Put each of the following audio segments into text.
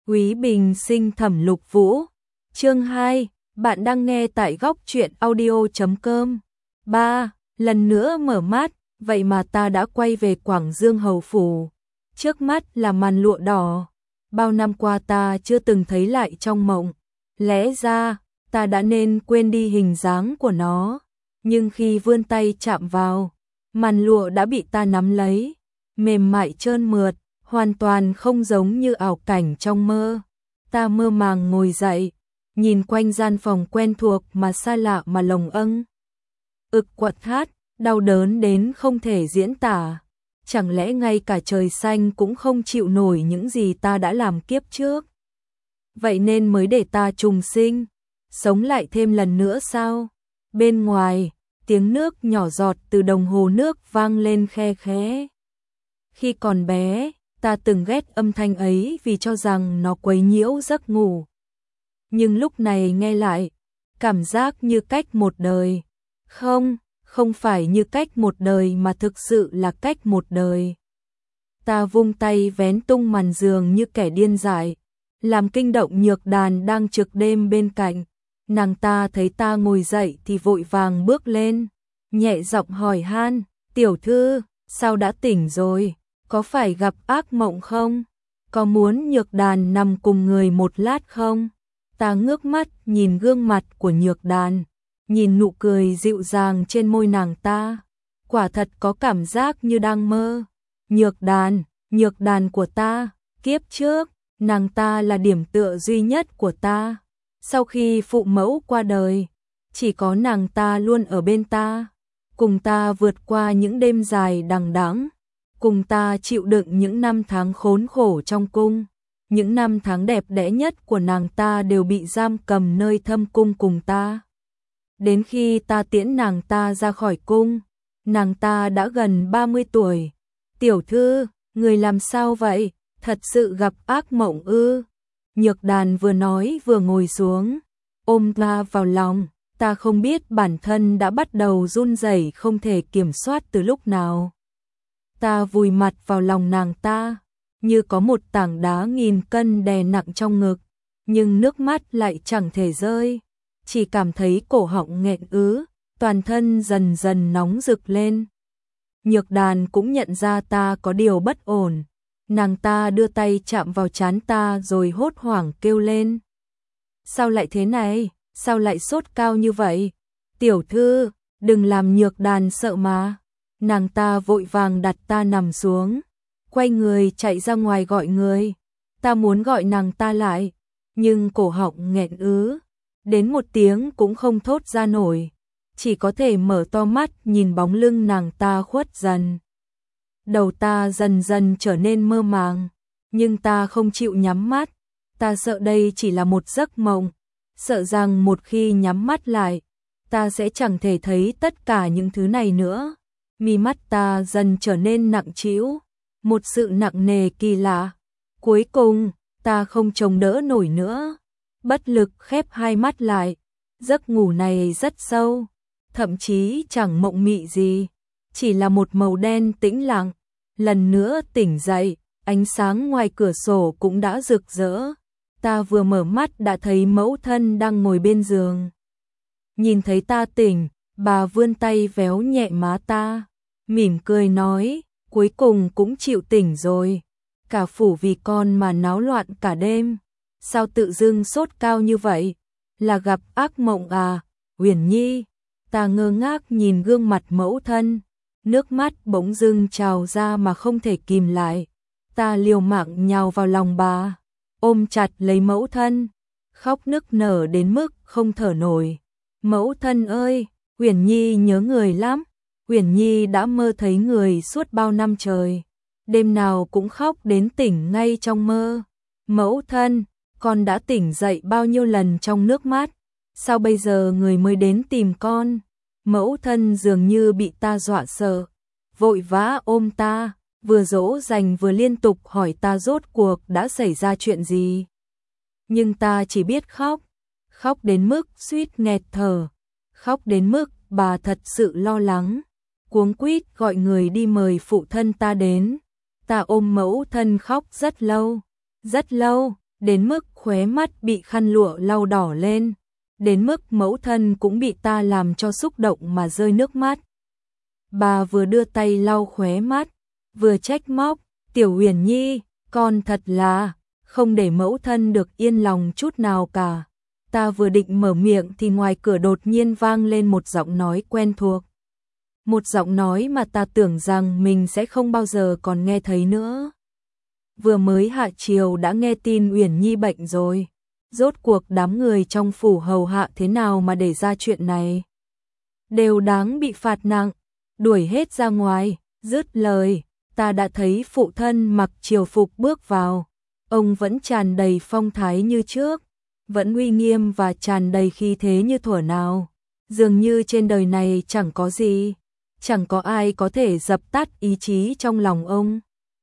Quý Bình Sinh Thẩm Lục Vũ. Chương 2, bạn đang nghe tại góc truyện audio.com. 3. Lần nữa mở mắt, vậy mà ta đã quay về Quảng Dương Hầu Phủ. Trước mắt là màn lụa đỏ. Bao năm qua ta chưa từng thấy lại trong mộng. Lẽ ra, ta đã nên quên đi hình dáng của nó. Nhưng khi vươn tay chạm vào, màn lụa đã bị ta nắm lấy. Mềm mại trơn mượt, hoàn toàn không giống như ảo cảnh trong mơ. Ta mơ màng ngồi dậy, nhìn quanh gian phòng quen thuộc mà xa lạ mà lồng âng. Quặn thắt, đau đớn đến không thể diễn tả. Chẳng lẽ ngay cả trời xanh cũng không chịu nổi những gì ta đã làm kiếp trước? Vậy nên mới để ta trùng sinh, sống lại thêm lần nữa sao? Bên ngoài, tiếng nước nhỏ giọt từ đồng hồ nước vang lên khe khẽ. Khi còn bé, ta từng ghét âm thanh ấy vì cho rằng nó quấy nhiễu giấc ngủ. Nhưng lúc này nghe lại, cảm giác như cách một đời. Không phải như cách một đời mà thực sự là cách một đời. Ta vung tay vén tung màn giường như kẻ điên dại, làm kinh động Nhược Đàn đang trực đêm bên cạnh. Nàng ta thấy ta ngồi dậy thì vội vàng bước lên, nhẹ giọng hỏi han, tiểu thư, sao đã tỉnh rồi, có phải gặp ác mộng không? Có muốn Nhược Đàn nằm cùng người một lát không? Ta ngước mắt nhìn gương mặt của Nhược Đàn, nhìn nụ cười dịu dàng trên môi nàng ta, quả thật có cảm giác như đang mơ. Nhược Đàn của ta, kiếp trước, nàng ta là điểm tựa duy nhất của ta. Sau khi phụ mẫu qua đời, chỉ có nàng ta luôn ở bên ta, cùng ta vượt qua những đêm dài đằng đẵng, cùng ta chịu đựng những năm tháng khốn khổ trong cung. Những năm tháng đẹp đẽ nhất của nàng ta đều bị giam cầm nơi thâm cung cùng ta. Đến khi ta tiễn nàng ta ra khỏi cung, nàng ta đã gần 30 tuổi. Tiểu thư, người làm sao vậy? Thật sự gặp ác mộng ư? Nhược Đàn vừa nói vừa ngồi xuống, ôm ta vào lòng. Ta không biết bản thân đã bắt đầu run rẩy không thể kiểm soát từ lúc nào. Ta vùi mặt vào lòng nàng ta, như có một tảng đá nghìn cân đè nặng trong ngực, nhưng nước mắt lại chẳng thể rơi, chỉ cảm thấy cổ họng nghẹn ứ, toàn thân dần dần nóng rực lên. Nhược Đàn cũng nhận ra ta có điều bất ổn, nàng ta đưa tay chạm vào trán ta rồi hốt hoảng kêu lên. Sao lại thế này? Sao lại sốt cao như vậy? Tiểu thư, đừng làm Nhược Đàn sợ mà. Nàng ta vội vàng đặt ta nằm xuống, quay người chạy ra ngoài gọi người. Ta muốn gọi nàng ta lại, nhưng cổ họng nghẹn ứ, đến một tiếng cũng không thốt ra nổi, chỉ có thể mở to mắt nhìn bóng lưng nàng ta khuất dần. Đầu ta dần dần trở nên mơ màng, nhưng ta không chịu nhắm mắt, ta sợ đây chỉ là một giấc mộng, sợ rằng một khi nhắm mắt lại, ta sẽ chẳng thể thấy tất cả những thứ này nữa. Mi mắt ta dần trở nên nặng trĩu, một sự nặng nề kỳ lạ. Cuối cùng, ta không chống đỡ nổi nữa, bất lực khép hai mắt lại. Giấc ngủ này rất sâu, thậm chí chẳng mộng mị gì, chỉ là một màu đen tĩnh lặng. Lần nữa tỉnh dậy, ánh sáng ngoài cửa sổ cũng đã rực rỡ. Ta vừa mở mắt đã thấy mẫu thân đang ngồi bên giường. Nhìn thấy ta tỉnh, bà vươn tay véo nhẹ má ta, mỉm cười nói, cuối cùng cũng chịu tỉnh rồi. Cả phủ vì con mà náo loạn cả đêm. Sao tự dưng sốt cao như vậy? Là gặp ác mộng à, Uyển Nhi? Ta ngơ ngác nhìn gương mặt mẫu thân, nước mắt bỗng dưng trào ra mà không thể kìm lại. Ta liều mạng nhào vào lòng bà, ôm chặt lấy mẫu thân, khóc nức nở đến mức không thở nổi. Mẫu thân ơi, Uyển Nhi nhớ người lắm. Uyển Nhi đã mơ thấy người suốt bao năm trời, đêm nào cũng khóc đến tỉnh ngay trong mơ. Mẫu thân, con đã tỉnh dậy bao nhiêu lần trong nước mắt, sao bây giờ người mới đến tìm con? Mẫu thân dường như bị ta dọa sợ, vội vã ôm ta, vừa dỗ dành vừa liên tục hỏi ta rốt cuộc đã xảy ra chuyện gì. Nhưng ta chỉ biết khóc, khóc đến mức suýt nghẹt thở, khóc đến mức bà thật sự lo lắng, cuống quýt gọi người đi mời phụ thân ta đến. Ta ôm mẫu thân khóc rất lâu, đến mức khóe mắt bị khăn lụa lau đỏ lên, đến mức mẫu thân cũng bị ta làm cho xúc động mà rơi nước mắt. Bà vừa đưa tay lau khóe mắt, vừa trách móc, Tiểu Uyển Nhi, con thật là không để mẫu thân được yên lòng chút nào cả. Ta vừa định mở miệng thì ngoài cửa đột nhiên vang lên một giọng nói quen thuộc. Một giọng nói mà ta tưởng rằng mình sẽ không bao giờ còn nghe thấy nữa. Vừa mới hạ chiều đã nghe tin Uyển Nhi bệnh rồi. Rốt cuộc đám người trong phủ hầu hạ thế nào mà để ra chuyện này? Đều đáng bị phạt nặng, đuổi hết ra ngoài. Dứt lời, ta đã thấy phụ thân mặc triều phục bước vào. Ông vẫn tràn đầy phong thái như trước, vẫn uy nghiêm và tràn đầy khí thế như thuở nào. Dường như trên đời này chẳng có gì, chẳng có ai có thể dập tắt ý chí trong lòng ông,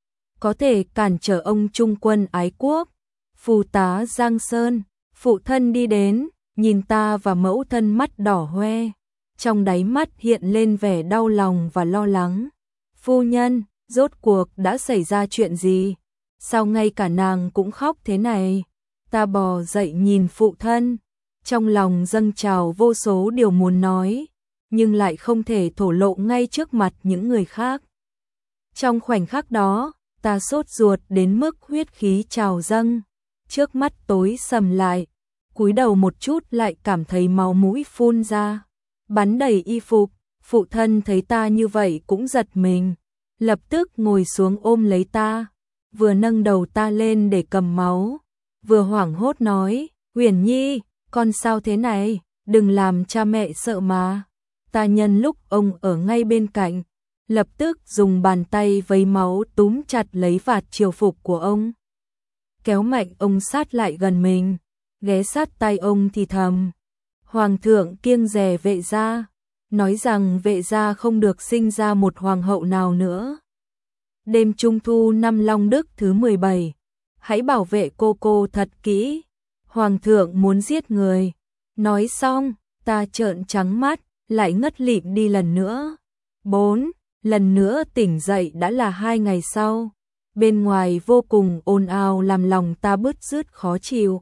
có thể cản trở ông trung quân ái quốc. Phù tá Giang Sơn, phụ thân đi đến, nhìn ta và mẫu thân mắt đỏ hoe, trong đáy mắt hiện lên vẻ đau lòng và lo lắng. Phu nhân, rốt cuộc đã xảy ra chuyện gì? Sao ngay cả nàng cũng khóc thế này? Ta bò dậy nhìn phụ thân, trong lòng dâng trào vô số điều muốn nói, nhưng lại không thể thổ lộ ngay trước mặt những người khác. Trong khoảnh khắc đó, ta sốt ruột đến mức huyết khí trào dâng, trước mắt tối sầm lại, cúi đầu một chút lại cảm thấy máu mũi phun ra, bắn đầy y phục. Phụ thân thấy ta như vậy cũng giật mình, lập tức ngồi xuống ôm lấy ta, vừa nâng đầu ta lên để cầm máu, vừa hoảng hốt nói, Uyển Nhi, con sao thế này, đừng làm cha mẹ sợ mà. Ta nhân lúc ông ở ngay bên cạnh, lập tức dùng bàn tay vấy máu túm chặt lấy vạt triều phục của ông, kéo mạnh ông sát lại gần mình, ghé sát tay ông thì thầm, Hoàng thượng kiêng dè vệ gia, nói rằng vệ gia không được sinh ra một hoàng hậu nào nữa. Đêm Trung thu năm Long Đức thứ 17, hãy bảo vệ cô thật kỹ, Hoàng thượng muốn giết người. Nói xong, ta trợn trắng mắt, lại ngất lịm đi lần nữa. 4. Lần nữa tỉnh dậy đã là 2 ngày sau. Bên ngoài vô cùng ồn ào làm lòng ta bứt rứt khó chịu.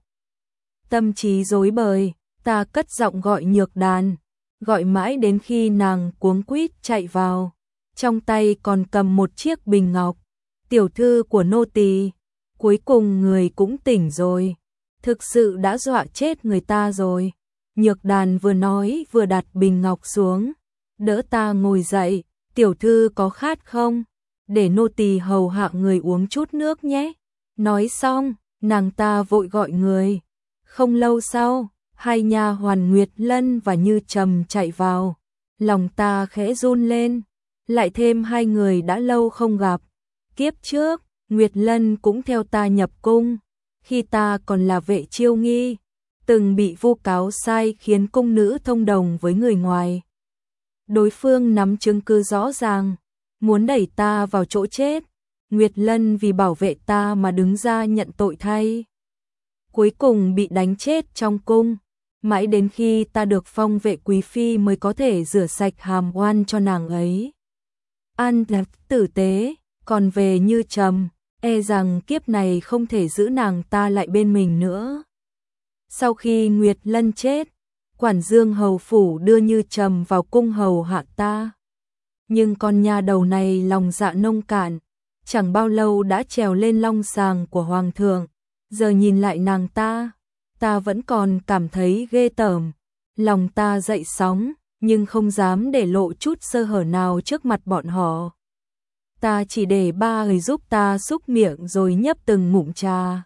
Tâm trí rối bời, ta cất giọng gọi Nhược Đàn, gọi mãi đến khi nàng cuống quýt chạy vào, trong tay còn cầm một chiếc bình ngọc. Tiểu thư của nô tỳ, cuối cùng người cũng tỉnh rồi, thực sự đã dọa chết người ta rồi. Nhược Đàn vừa nói vừa đặt bình ngọc xuống, đỡ ta ngồi dậy, tiểu thư có khát không? Để nô tỳ hầu hạ người uống chút nước nhé. Nói xong, nàng ta vội gọi người. Không lâu sau, 2 nha hoàn Nguyệt Lân và Như Trầm chạy vào, lòng ta khẽ run lên, lại thêm 2 người đã lâu không gặp. Kiếp trước, Nguyệt Lân cũng theo ta nhập cung, khi ta còn là vệ chiêu nghi, từng bị vu cáo sai khiến cung nữ thông đồng với người ngoài. Đối phương nắm chứng cứ rõ ràng, muốn đẩy ta vào chỗ chết. Nguyệt Lân vì bảo vệ ta mà đứng ra nhận tội thay, cuối cùng bị đánh chết trong cung. Mãi đến khi ta được phong vệ quý phi mới có thể rửa sạch hàm oan cho nàng ấy. An lạc tử tế, còn về Như Trầm, e rằng kiếp này không thể giữ nàng ta lại bên mình nữa. Sau khi Nguyệt Lân chết, quản dương hầu phủ đưa Như Trầm vào cung hầu hạ ta. Nhưng con nha đầu này lòng dạ nông cạn, chẳng bao lâu đã trèo lên long sàng của hoàng thượng. Giờ nhìn lại nàng ta vẫn còn cảm thấy ghê tởm, lòng ta dậy sóng, nhưng không dám để lộ chút sơ hở nào trước mặt bọn họ. Ta chỉ để 3 người giúp ta xúc miệng rồi nhấp từng ngụm trà.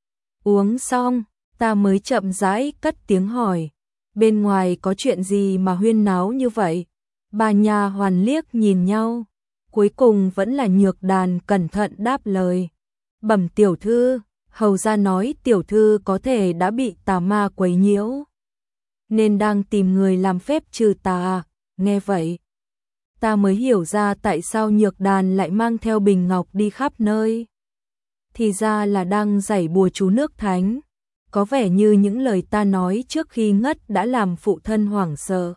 Uống xong, ta mới chậm rãi cất tiếng hỏi, bên ngoài có chuyện gì mà huyên náo như vậy? 3 nha hoàn liếc nhìn nhau, cuối cùng vẫn là Nhược Đàn cẩn thận đáp lời. Bẩm tiểu thư, hầu gia nói tiểu thư có thể đã bị tà ma quấy nhiễu, nên đang tìm người làm phép trừ tà. Nghe vậy, ta mới hiểu ra tại sao Nhược Đàn lại mang theo bình ngọc đi khắp nơi. Thì ra là đang giải bùa chú nước thánh. Có vẻ như những lời ta nói trước khi ngất đã làm phụ thân hoảng sợ,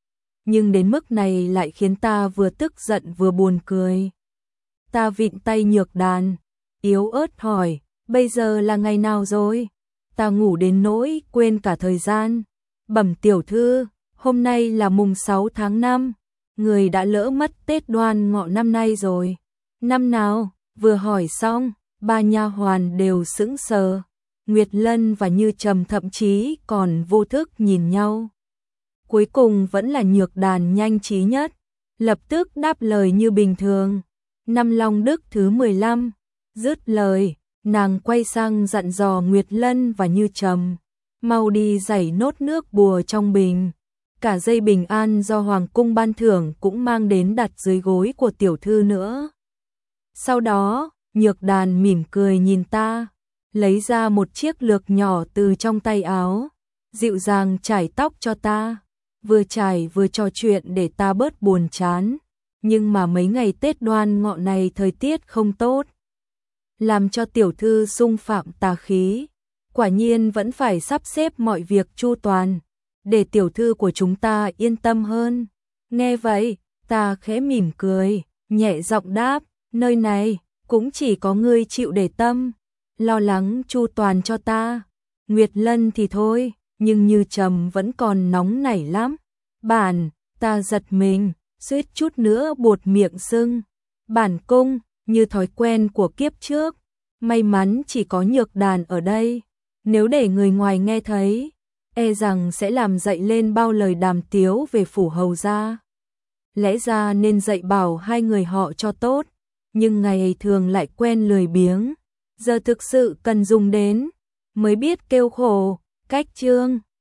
nhưng đến mức này lại khiến ta vừa tức giận vừa buồn cười. Ta vịn tay Nhược Đàn, yếu ớt hỏi, bây giờ là ngày nào rồi? Ta ngủ đến nỗi quên cả thời gian. Bẩm tiểu thư, hôm nay là mùng 6 tháng 5, người đã lỡ mất Tết Đoan Ngọ năm nay rồi. Năm nào? Vừa hỏi xong, ba nha hoàn đều sững sờ. Nguyệt Lân và Như Trầm thậm chí còn vô thức nhìn nhau. Cuối cùng vẫn là Nhược Đàn nhanh trí nhất, lập tức đáp lời như bình thường. Năm Long Đức thứ 15, dứt lời, nàng quay sang dặn dò Nguyệt Lân và Như Trầm, mau đi giảy nốt nước bùa trong bình. Cả dây bình an do Hoàng cung ban thưởng cũng mang đến đặt dưới gối của tiểu thư nữa. Sau đó, Nhược Đàn mỉm cười nhìn ta, lấy ra một chiếc lược nhỏ từ trong tay áo, dịu dàng chải tóc cho ta, vừa chải vừa trò chuyện để ta bớt buồn chán. Nhưng mà mấy ngày Tết Đoan Ngọ này thời tiết không tốt, làm cho tiểu thư xung phạm tà khí, quả nhiên vẫn phải sắp xếp mọi việc chu toàn, để tiểu thư của chúng ta yên tâm hơn. Nghe vậy, ta khẽ mỉm cười, nhẹ giọng đáp, nơi này cũng chỉ có ngươi chịu để tâm, lo lắng chu toàn cho ta. Nguyệt Lân thì thôi, nhưng Như Trầm vẫn còn nóng nảy lắm. Bản, ta giật mình, suýt chút nữa buột miệng sưng. Bản cung, như thói quen của kiếp trước, may mắn chỉ có Nhược Đàn ở đây, nếu để người ngoài nghe thấy, e rằng sẽ làm dậy lên bao lời đàm tiếu về phủ hầu gia. Lẽ ra nên dạy bảo hai người họ cho tốt, nhưng ngày thường lại quen lười biếng, giờ thực sự cần dùng đến, mới biết kêu khổ. Cách chương